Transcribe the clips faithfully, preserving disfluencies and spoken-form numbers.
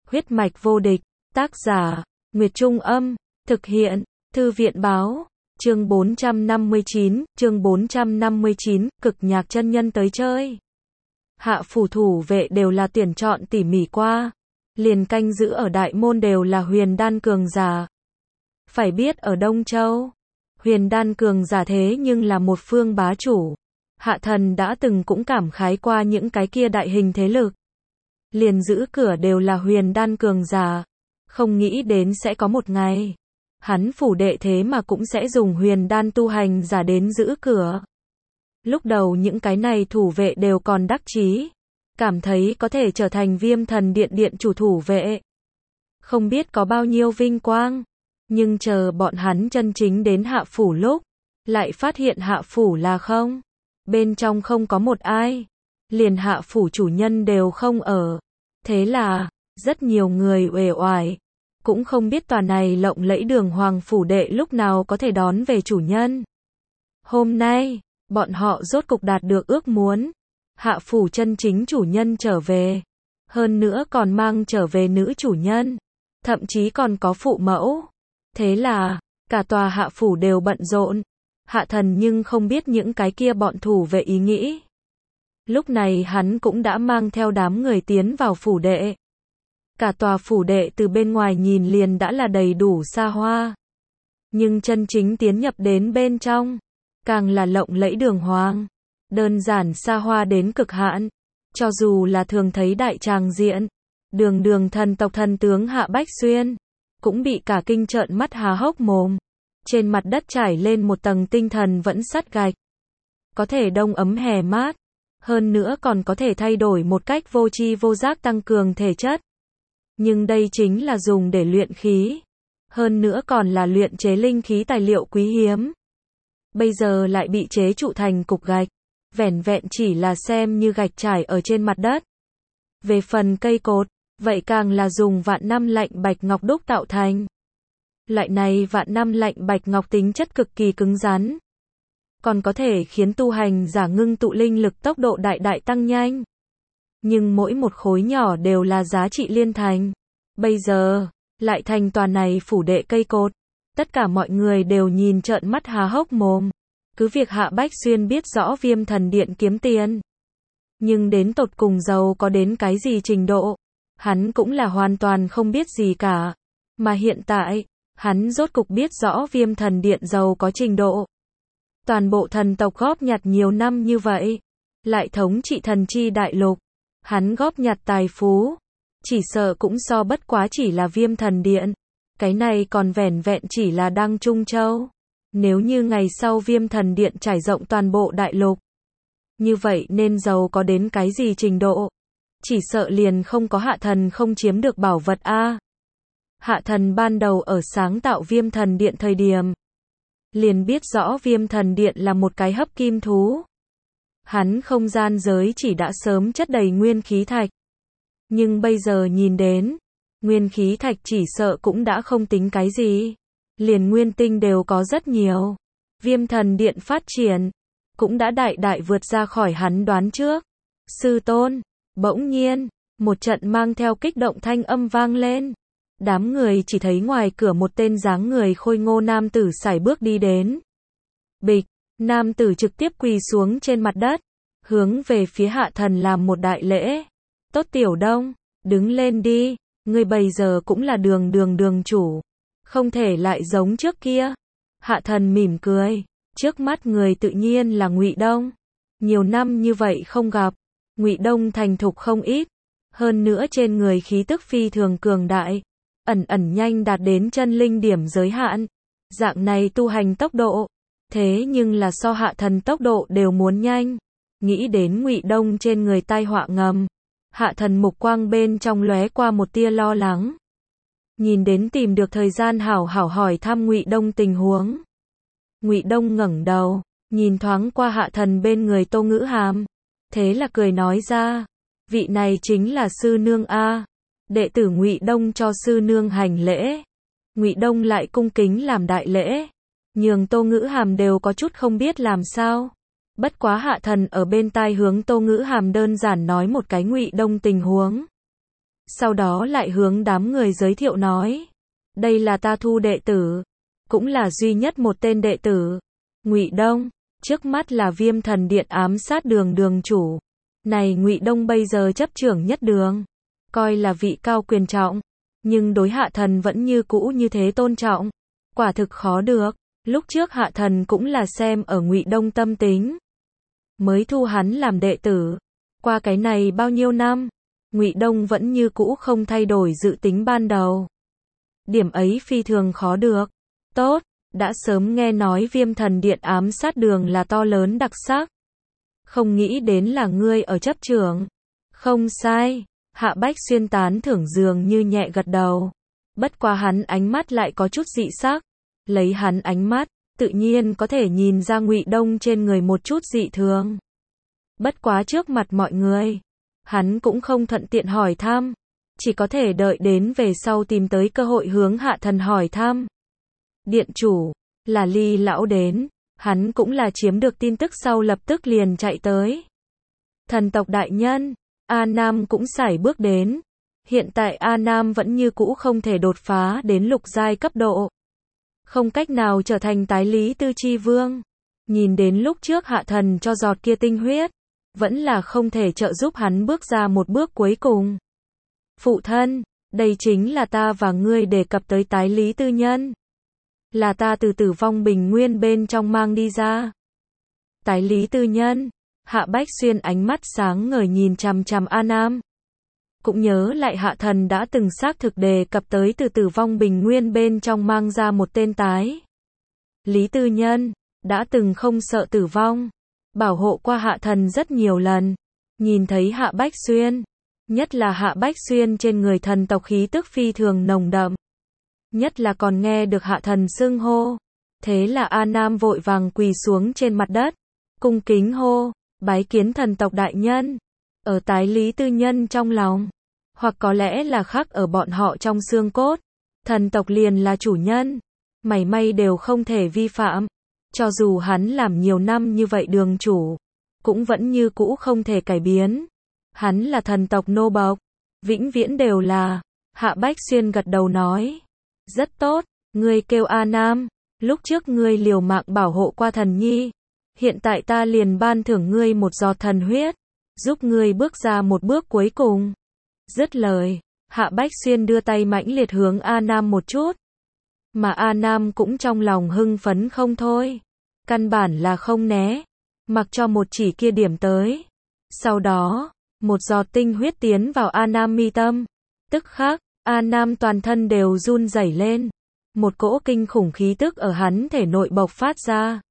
Huyết mạch vô địch, tác giả, Nguyệt Trung Âm, thực hiện, Thư viện báo, chương bốn trăm năm mươi chín, chương bốn trăm năm mươi chín, cực nhạc chân nhân tới chơi. Hạ phủ thủ vệ đều là tuyển chọn tỉ mỉ qua, liền canh giữ ở đại môn đều là huyền đan cường giả. Phải biết ở Đông Châu, huyền đan cường giả thế nhưng là một phương bá chủ. Hạ thần đã từng cũng cảm khái qua những cái kia đại hình thế lực. Liền giữ cửa đều là huyền đan cường giả. Không nghĩ đến sẽ có một ngày, hắn phủ đệ thế mà cũng sẽ dùng huyền đan tu hành giả đến giữ cửa. Lúc đầu những cái này thủ vệ đều còn đắc chí, cảm thấy có thể trở thành Viêm Thần Điện điện chủ thủ vệ. Không biết có bao nhiêu vinh quang, nhưng chờ bọn hắn chân chính đến hạ phủ lúc, lại phát hiện hạ phủ là không. Bên trong không có một ai, liền hạ phủ chủ nhân đều không ở. Thế là, rất nhiều người uể oải, cũng không biết tòa này lộng lẫy đường hoàng phủ đệ lúc nào có thể đón về chủ nhân. Hôm nay, bọn họ rốt cục đạt được ước muốn. Hạ phủ chân chính chủ nhân trở về. Hơn nữa còn mang trở về nữ chủ nhân. Thậm chí còn có phụ mẫu. Thế là, cả tòa hạ phủ đều bận rộn. Hạ thần nhưng không biết những cái kia bọn thủ vệ ý nghĩ. Lúc này hắn cũng đã mang theo đám người tiến vào phủ đệ. Cả tòa phủ đệ từ bên ngoài nhìn liền đã là đầy đủ xa hoa. Nhưng chân chính tiến nhập đến bên trong, càng là lộng lẫy đường hoàng. Đơn giản xa hoa đến cực hạn. Cho dù là thường thấy đại tràng diện, đường đường thần tộc thần tướng Hạ Bách Xuyên, cũng bị cả kinh trợn mắt há hốc mồm. Trên mặt đất trải lên một tầng tinh thần vẫn sắt gạch. Có thể đông ấm hè mát. Hơn nữa còn có thể thay đổi một cách vô tri vô giác tăng cường thể chất. Nhưng đây chính là dùng để luyện khí. Hơn nữa còn là luyện chế linh khí tài liệu quý hiếm. Bây giờ lại bị chế trụ thành cục gạch. Vẻn vẹn chỉ là xem như gạch trải ở trên mặt đất. Về phần cây cột, vậy càng là dùng vạn năm lạnh bạch ngọc đúc tạo thành. Loại này vạn năm lạnh bạch ngọc tính chất cực kỳ cứng rắn. Còn có thể khiến tu hành giả ngưng tụ linh lực tốc độ đại đại tăng nhanh. Nhưng mỗi một khối nhỏ đều là giá trị liên thành. Bây giờ, lại thành tòa này phủ đệ cây cột. Tất cả mọi người đều nhìn trợn mắt há hốc mồm. Cứ việc Hạ Bách Xuyên biết rõ Viêm Thần Điện kiếm tiền. Nhưng đến tột cùng giàu có đến cái gì trình độ, hắn cũng là hoàn toàn không biết gì cả. Mà hiện tại, hắn rốt cục biết rõ Viêm Thần Điện giàu có trình độ. Toàn bộ thần tộc góp nhặt nhiều năm như vậy, lại thống trị thần chi đại lục. Hắn góp nhặt tài phú, chỉ sợ cũng so bất quá chỉ là Viêm Thần Điện. Cái này còn vẻn vẹn chỉ là Đăng Trung Châu. Nếu như ngày sau Viêm Thần Điện trải rộng toàn bộ đại lục, như vậy nên giàu có đến cái gì trình độ? Chỉ sợ liền không có hạ thần không chiếm được bảo vật a. Hạ thần ban đầu ở sáng tạo Viêm Thần Điện thời điểm, liền biết rõ Viêm Thần Điện là một cái hấp kim thú. Hắn không gian giới chỉ đã sớm chất đầy nguyên khí thạch. Nhưng bây giờ nhìn đến, nguyên khí thạch chỉ sợ cũng đã không tính cái gì. Liền nguyên tinh đều có rất nhiều. Viêm Thần Điện phát triển, cũng đã đại đại vượt ra khỏi hắn đoán trước. Sư tôn, bỗng nhiên, một trận mang theo kích động thanh âm vang lên. Đám người chỉ thấy ngoài cửa một tên dáng người khôi ngô nam tử sải bước đi đến. Bịch, nam tử trực tiếp quỳ xuống trên mặt đất, hướng về phía hạ thần làm một đại lễ. Tốt Tiểu Đông, đứng lên đi, ngươi bây giờ cũng là đường đường đường chủ. Không thể lại giống trước kia. Hạ thần mỉm cười, trước mắt người tự nhiên là Ngụy Đông. Nhiều năm như vậy không gặp, Ngụy Đông thành thục không ít, hơn nữa trên người khí tức phi thường cường đại, ẩn ẩn nhanh đạt đến chân linh điểm giới hạn. Dạng này tu hành tốc độ, thế nhưng là so hạ thần tốc độ đều muốn nhanh. Nghĩ đến Ngụy Đông trên người tai họa ngầm, hạ thần mục quang bên trong lóe qua một tia lo lắng. Nhìn đến tìm được thời gian hảo hảo hỏi thăm Ngụy Đông tình huống. Ngụy Đông ngẩng đầu, nhìn thoáng qua hạ thần bên người Tô Ngữ Hàm, thế là cười nói ra, vị này chính là sư nương a. Đệ tử Ngụy Đông cho sư nương hành lễ. Ngụy Đông lại cung kính làm đại lễ, nhường Tô Ngữ Hàm đều có chút không biết làm sao. Bất quá hạ thần ở bên tai hướng Tô Ngữ Hàm đơn giản nói một cái Ngụy Đông tình huống. sau đó lại hướng đám người giới thiệu nói. Đây là ta thu đệ tử, cũng là duy nhất một tên đệ tử. Ngụy Đông, trước mắt là Viêm Thần Điện ám sát đường đường chủ. Này Ngụy Đông bây giờ chấp trưởng nhất đường, coi là vị cao quyền trọng, nhưng đối Hạ Thần vẫn như cũ như thế tôn trọng. Quả thực khó được, lúc trước Hạ Thần cũng là xem ở Ngụy Đông tâm tính, mới thu hắn làm đệ tử. Qua cái này bao nhiêu năm, Ngụy Đông vẫn như cũ không thay đổi dự tính ban đầu. Điểm ấy phi thường khó được. Tốt, đã sớm nghe nói Viêm Thần Điện ám sát đường là to lớn đặc sắc. Không nghĩ đến là ngươi ở chấp trưởng. Không sai, Hạ Bách Xuyên tán thưởng dường như nhẹ gật đầu. Bất quá hắn ánh mắt lại có chút dị sắc. Lấy hắn ánh mắt, tự nhiên có thể nhìn ra Ngụy Đông trên người một chút dị thường. Bất quá trước mặt mọi người, hắn cũng không thuận tiện hỏi thăm, chỉ có thể đợi đến về sau tìm tới cơ hội hướng Hạ Thần hỏi thăm. Điện chủ, là Ly lão đến, hắn cũng là chiếm được tin tức sau lập tức liền chạy tới. Thần tộc đại nhân, A Nam cũng sải bước đến. Hiện tại A Nam vẫn như cũ không thể đột phá đến lục giai cấp độ, không cách nào trở thành tái lý tư chi vương. Nhìn đến lúc trước Hạ Thần cho giọt kia tinh huyết, vẫn là không thể trợ giúp hắn bước ra một bước cuối cùng. Phụ thân, đây chính là ta và ngươi đề cập tới tái lý tư nhân. Là ta từ tử vong bình nguyên bên trong mang đi ra. Tái lý tư nhân, Hạ Bách Xuyên ánh mắt sáng ngời nhìn chằm chằm A Nam. Cũng nhớ lại Hạ Thần đã từng xác thực đề cập tới từ tử vong bình nguyên bên trong mang ra một tên tái lý tư nhân, đã từng không sợ tử vong, bảo hộ qua Hạ Thần rất nhiều lần. Nhìn thấy Hạ Bách Xuyên, nhất là Hạ Bách Xuyên trên người thần tộc khí tức phi thường nồng đậm, nhất là còn nghe được Hạ Thần xưng hô, thế là A Nam vội vàng quỳ xuống trên mặt đất, cung kính hô, bái kiến thần tộc đại nhân. Ở tái lý tư nhân trong lòng, hoặc có lẽ là khắc ở bọn họ trong xương cốt, thần tộc liền là chủ nhân, mảy may đều không thể vi phạm. Cho dù hắn làm nhiều năm như vậy đường chủ, cũng vẫn như cũ không thể cải biến. Hắn là thần tộc nô bộc, vĩnh viễn đều là. Hạ Bách Xuyên gật đầu nói, rất tốt, ngươi kêu A Nam, lúc trước ngươi liều mạng bảo hộ qua thần nhi, hiện tại ta liền ban thưởng ngươi một giọt thần huyết, giúp ngươi bước ra một bước cuối cùng. Dứt lời, Hạ Bách Xuyên đưa tay mãnh liệt hướng A Nam một chút. Mà A Nam cũng trong lòng hưng phấn không thôi. Căn bản là không né, mặc cho một chỉ kia điểm tới. Sau đó, một giọt tinh huyết tiến vào A Nam mi tâm. Tức khắc, A Nam toàn thân đều run rẩy lên. Một cỗ kinh khủng khí tức ở hắn thể nội bộc phát ra.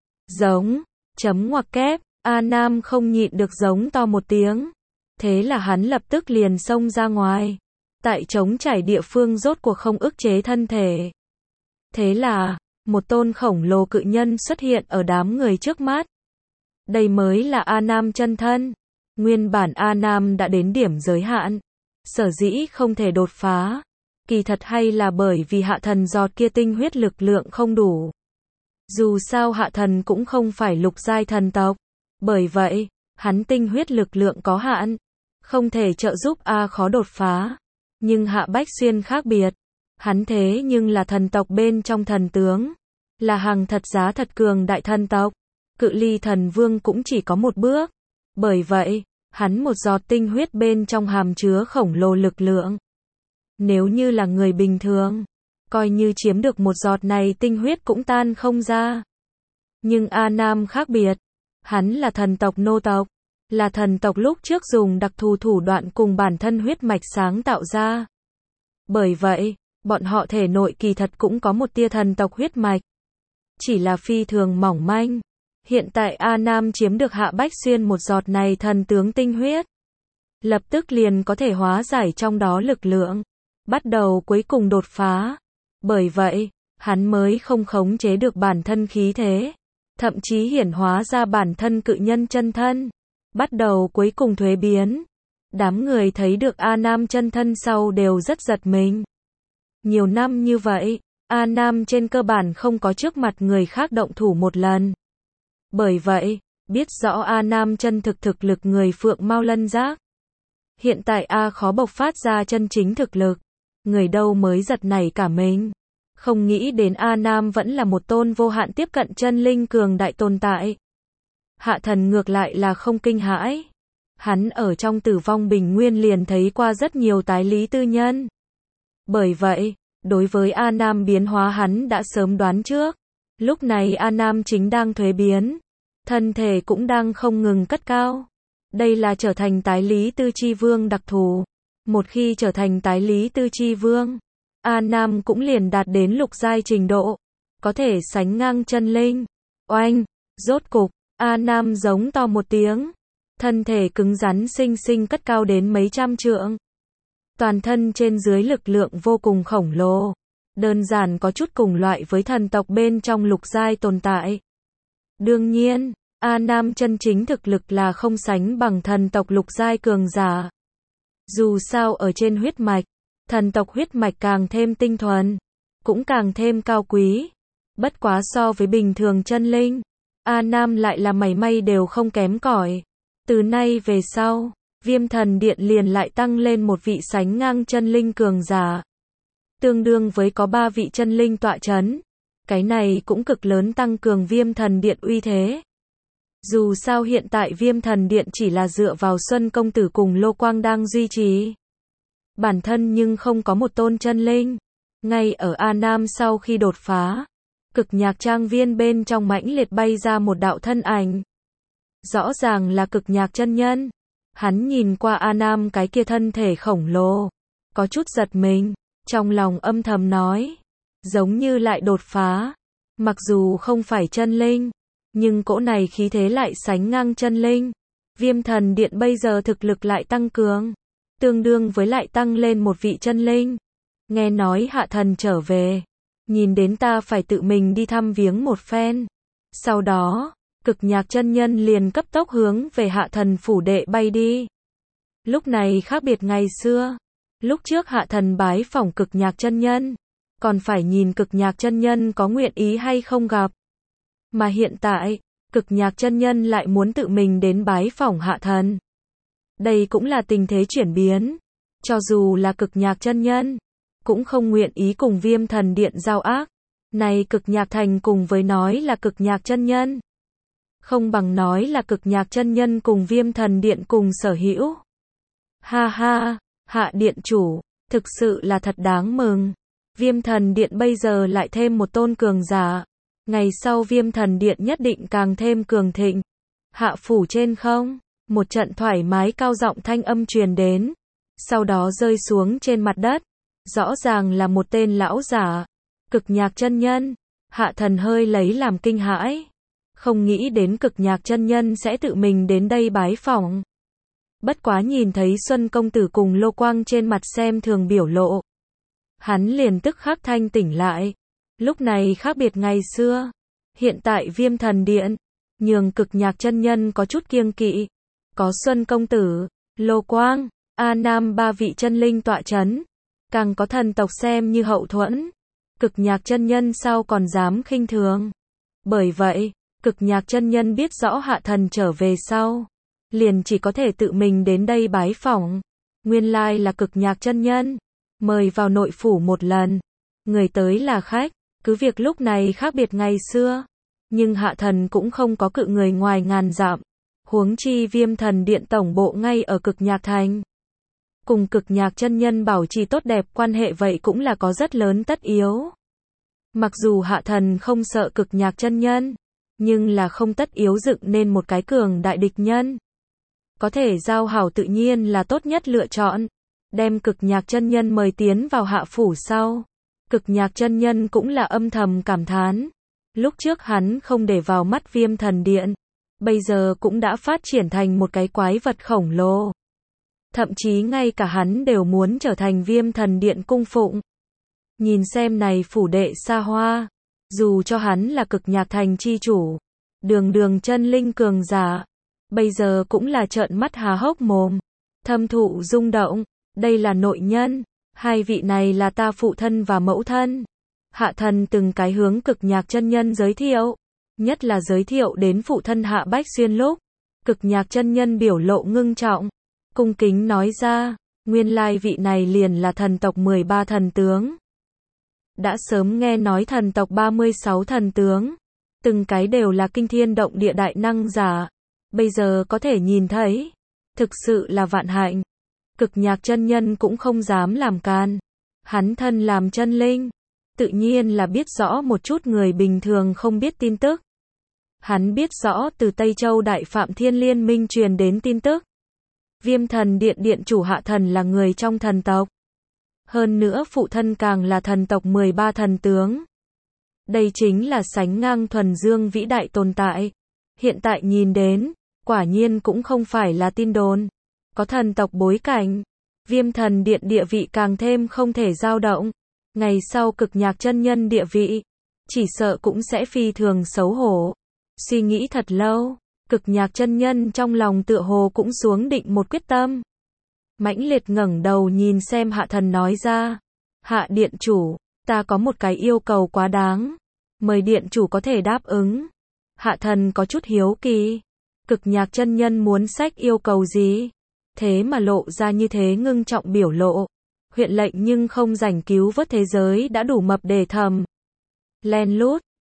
Giống, chấm ngoặc kép, A Nam không nhịn được giống to một tiếng. Thế là hắn lập tức liền xông ra ngoài. Tại trống trải địa phương rốt cuộc không ức chế thân thể. Thế là, một tôn khổng lồ cự nhân xuất hiện ở đám người trước mắt. Đây mới là A Nam chân thân. Nguyên bản A Nam đã đến điểm giới hạn, sở dĩ không thể đột phá. Kỳ thật hay là bởi vì Hạ Thần giọt kia tinh huyết lực lượng không đủ. Dù sao Hạ Thần cũng không phải lục giai thần tộc. Bởi vậy, hắn tinh huyết lực lượng có hạn, không thể trợ giúp A khó đột phá. Nhưng Hạ Bách Xuyên khác biệt. Hắn thế nhưng là thần tộc bên trong thần tướng, là hàng thật giá thật cường đại thần tộc, cự ly thần vương cũng chỉ có một bước. Bởi vậy, hắn một giọt tinh huyết bên trong hàm chứa khổng lồ lực lượng. Nếu như là người bình thường, coi như chiếm được một giọt này tinh huyết cũng tan không ra. Nhưng A Nam khác biệt, hắn là thần tộc nô tộc, là thần tộc lúc trước dùng đặc thù thủ đoạn cùng bản thân huyết mạch sáng tạo ra. Bởi vậy, bọn họ thể nội kỳ thật cũng có một tia thần tộc huyết mạch, chỉ là phi thường mỏng manh. Hiện tại A Nam chiếm được Hạ Bách Xuyên một giọt này thần tướng tinh huyết, lập tức liền có thể hóa giải trong đó lực lượng, bắt đầu cuối cùng đột phá. Bởi vậy, hắn mới không khống chế được bản thân khí thế, thậm chí hiển hóa ra bản thân cự nhân chân thân, bắt đầu cuối cùng thuế biến. Đám người thấy được A Nam chân thân sau đều rất giật mình. Nhiều năm như vậy, A Nam trên cơ bản không có trước mặt người khác động thủ một lần. Bởi vậy, biết rõ A Nam chân thực thực lực người Phượng Mao Lân Giác. Hiện tại A khó bộc phát ra chân chính thực lực. Người đâu mới giật nảy cả mình. Không nghĩ đến A Nam vẫn là một tôn vô hạn tiếp cận chân linh cường đại tồn tại. Hạ thần ngược lại là không kinh hãi. Hắn ở trong tử vong bình nguyên liền thấy qua rất nhiều tái lý tư nhân. Bởi vậy, đối với A Nam biến hóa hắn đã sớm đoán trước. Lúc này A Nam chính đang thuế biến. Thân thể cũng đang không ngừng cất cao. Đây là trở thành tái lý tư chi vương đặc thù. Một khi trở thành tái lý tư chi vương, A Nam cũng liền đạt đến lục giai trình độ. Có thể sánh ngang chân linh. Oanh, rốt cục, A Nam giống to một tiếng. Thân thể cứng rắn xinh xinh cất cao đến mấy trăm trượng. Toàn thân trên dưới lực lượng vô cùng khổng lồ. Đơn giản có chút cùng loại với thần tộc bên trong lục giai tồn tại. Đương nhiên, A Nam chân chính thực lực là không sánh bằng thần tộc lục giai cường giả. Dù sao ở trên huyết mạch, thần tộc huyết mạch càng thêm tinh thuần, cũng càng thêm cao quý. Bất quá so với bình thường chân linh, A Nam lại là mảy may đều không kém cỏi. Từ nay về sau, Viêm Thần Điện liền lại tăng lên một vị sánh ngang chân linh cường giả. Tương đương với có ba vị chân linh tọa chấn. Cái này cũng cực lớn tăng cường Viêm Thần Điện uy thế. Dù sao hiện tại Viêm Thần Điện chỉ là dựa vào Xuân Công Tử cùng Lô Quang đang duy trì. Bản thân nhưng không có một tôn chân linh. Ngay ở A Nam sau khi đột phá, Cực Nhạc Trang Viên bên trong mãnh liệt bay ra một đạo thân ảnh. Rõ ràng là Cực Nhạc chân nhân. Hắn nhìn qua A Nam cái kia thân thể khổng lồ, có chút giật mình, trong lòng âm thầm nói, giống như lại đột phá. Mặc dù không phải chân linh, nhưng cỗ này khí thế lại sánh ngang chân linh. Viêm Thần Điện bây giờ thực lực lại tăng cường, tương đương với lại tăng lên một vị chân linh. Nghe nói hạ thần trở về, nhìn đến ta phải tự mình đi thăm viếng một phen. Sau đó, Cực Nhạc chân nhân liền cấp tốc hướng về hạ thần phủ đệ bay đi. Lúc này khác biệt ngày xưa. Lúc trước hạ thần bái phỏng Cực Nhạc chân nhân, còn phải nhìn Cực Nhạc chân nhân có nguyện ý hay không gặp. Mà hiện tại, Cực Nhạc chân nhân lại muốn tự mình đến bái phỏng hạ thần. Đây cũng là tình thế chuyển biến. Cho dù là Cực Nhạc chân nhân, cũng không nguyện ý cùng Viêm Thần Điện giao ác. Này Cực Nhạc thành cùng với nói là Cực Nhạc chân nhân, không bằng nói là Cực Nhạc chân nhân cùng Viêm Thần Điện cùng sở hữu. Ha ha, hạ điện chủ, thực sự là thật đáng mừng. Viêm Thần Điện bây giờ lại thêm một tôn cường giả. Ngày sau Viêm Thần Điện nhất định càng thêm cường thịnh. Hạ phủ trên không, một trận thoải mái cao giọng thanh âm truyền đến, sau đó rơi xuống trên mặt đất. Rõ ràng là một tên lão giả. Cực Nhạc chân nhân. Hạ thần hơi lấy làm kinh hãi. Không nghĩ đến Cực Nhạc chân nhân sẽ tự mình đến đây bái phỏng. Bất quá nhìn thấy Xuân Công Tử cùng Lô Quang trên mặt xem thường biểu lộ, hắn liền tức khắc thanh tỉnh lại. Lúc này khác biệt ngày xưa. Hiện tại Viêm Thần Điện nhường Cực Nhạc chân nhân có chút kiêng kỵ. Có Xuân Công Tử, Lô Quang, A Nam ba vị chân linh tọa chấn, càng có thần tộc xem như hậu thuẫn. Cực Nhạc chân nhân sao còn dám khinh thường. Bởi vậy, Cực Nhạc chân nhân biết rõ hạ thần trở về sau, liền chỉ có thể tự mình đến đây bái phỏng. Nguyên lai là Cực Nhạc chân nhân, mời vào nội phủ một lần. Người tới là khách, cứ việc lúc này khác biệt ngày xưa, nhưng hạ thần cũng không có cự người ngoài ngàn dặm. Huống chi Viêm Thần Điện tổng bộ ngay ở Cực Nhạc thành. Cùng Cực Nhạc chân nhân bảo trì tốt đẹp quan hệ vậy cũng là có rất lớn tất yếu. Mặc dù hạ thần không sợ Cực Nhạc chân nhân, nhưng là không tất yếu dựng nên một cái cường đại địch nhân. Có thể giao hảo tự nhiên là tốt nhất lựa chọn. Đem Cực Nhạc chân nhân mời tiến vào hạ phủ sau, Cực Nhạc chân nhân cũng là âm thầm cảm thán. Lúc trước hắn không để vào mắt Viêm Thần Điện, bây giờ cũng đã phát triển thành một cái quái vật khổng lồ. Thậm chí ngay cả hắn đều muốn trở thành Viêm Thần Điện cung phụng. Nhìn xem này phủ đệ xa hoa, dù cho hắn là Cực Nhạc thành chi chủ, đường đường chân linh cường giả, bây giờ cũng là trợn mắt há hốc mồm, thâm thụ rung động. Đây là nội nhân, hai vị này là ta phụ thân và mẫu thân. Hạ thần từng cái hướng Cực Nhạc chân nhân giới thiệu, nhất là giới thiệu đến phụ thân Hạ Bách Xuyên lúc, Cực Nhạc chân nhân biểu lộ ngưng trọng, cung kính nói ra, nguyên lai vị này liền là thần tộc mười ba thần tướng. Đã sớm nghe nói thần tộc ba mươi sáu thần tướng, từng cái đều là kinh thiên động địa đại năng giả, bây giờ có thể nhìn thấy, thực sự là vạn hạnh. Cực Nhạc chân nhân cũng không dám làm can, hắn thân làm chân linh, tự nhiên là biết rõ một chút người bình thường không biết tin tức. Hắn biết rõ từ Tây Châu Đại Phạm Thiên Liên Minh truyền đến tin tức. Viêm thần điện điện chủ Hạ Thần là người trong thần tộc. Hơn nữa phụ thân càng là thần tộc mười ba thần tướng. Đây chính là sánh ngang thuần dương vĩ đại tồn tại. Hiện tại nhìn đến, quả nhiên cũng không phải là tin đồn. Có thần tộc bối cảnh, Viêm thần điện địa vị càng thêm không thể dao động. Ngày sau Cực Nhạc chân nhân địa vị, chỉ sợ cũng sẽ phi thường xấu hổ. Suy nghĩ thật lâu, Cực Nhạc chân nhân trong lòng tựa hồ cũng xuống định một quyết tâm. Mãnh liệt ngẩng đầu nhìn xem Hạ Thần nói ra, Hạ điện chủ, ta có một cái yêu cầu quá đáng, mời điện chủ có thể đáp ứng. Hạ Thần có chút hiếu kỳ, Cực Nhạc chân nhân muốn sách yêu cầu gì? Thế mà lộ ra như thế ngưng trọng biểu lộ. Huyện lệnh nhưng không rảnh cứu vớt thế giới đã đủ mập để thầm. Len lút,